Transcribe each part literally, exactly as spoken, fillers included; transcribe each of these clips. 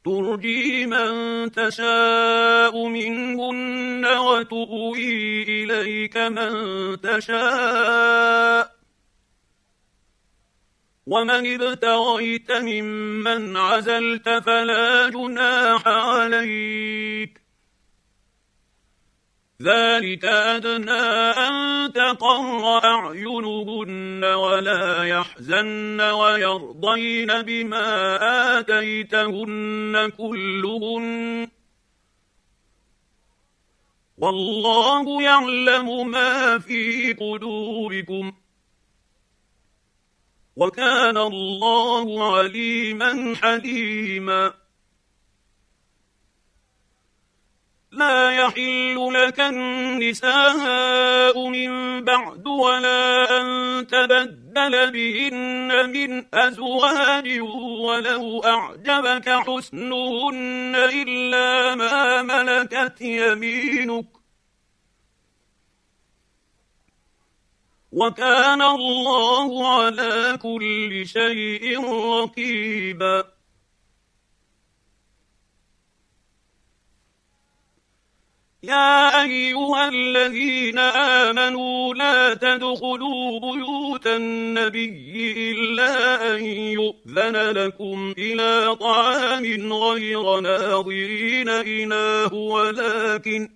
ترجي من تشاء منهن وتؤوي إليك من تشاء، ومن ابتغيت ممن عزلت فلا جناح عليك، ذلك أدنى أن تقر أعينهن ولا يحزن ويرضين بما آتيتهن كلهن، والله يعلم ما في قلوبكم، وكان الله عليما حليما. لا يحل لك النساء من بعد ولا أن تبدل بهن من أزواج ولو أعجبك حسنهن إلا ما ملكت يمينك، وكان الله على كل شيء رقيبا. يا أيها الذين آمنوا لا تدخلوا بيوت النبي إلا أن يؤذن لكم إلى طعام غير ناظرين إناه ولكن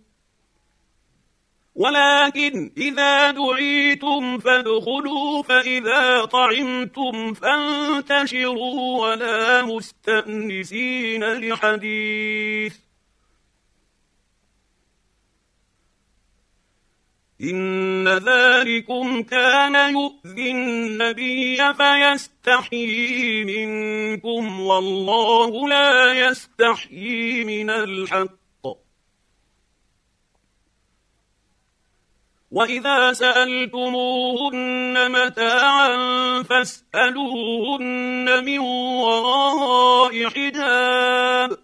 ولكن إذا دعيتم فادخلوا فإذا طعمتم فانتشروا ولا مستأنسين لحديث، إن ذلكم كان يؤذي النبي فيستحيي منكم والله لا يستحيي من الحق. وإذا سألتموهن متاعا فاسألوهن من وراء حجاب،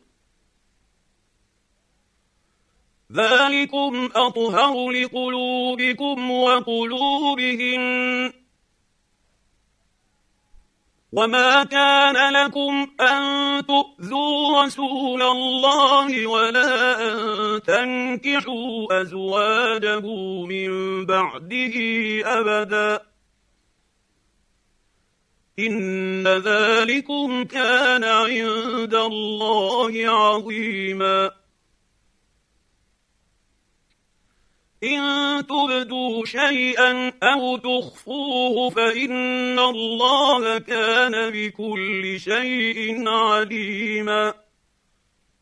ذلكم أطهر لقلوبكم وقلوبهن. وما كان لكم أن تؤذوا رسول الله ولا أن تنكحوا أزواجه من بعده أبدا، إن ذلكم كان عند الله عظيما. إن تبدوا شيئا أو تخفوه فإن الله كان بكل شيء عليما.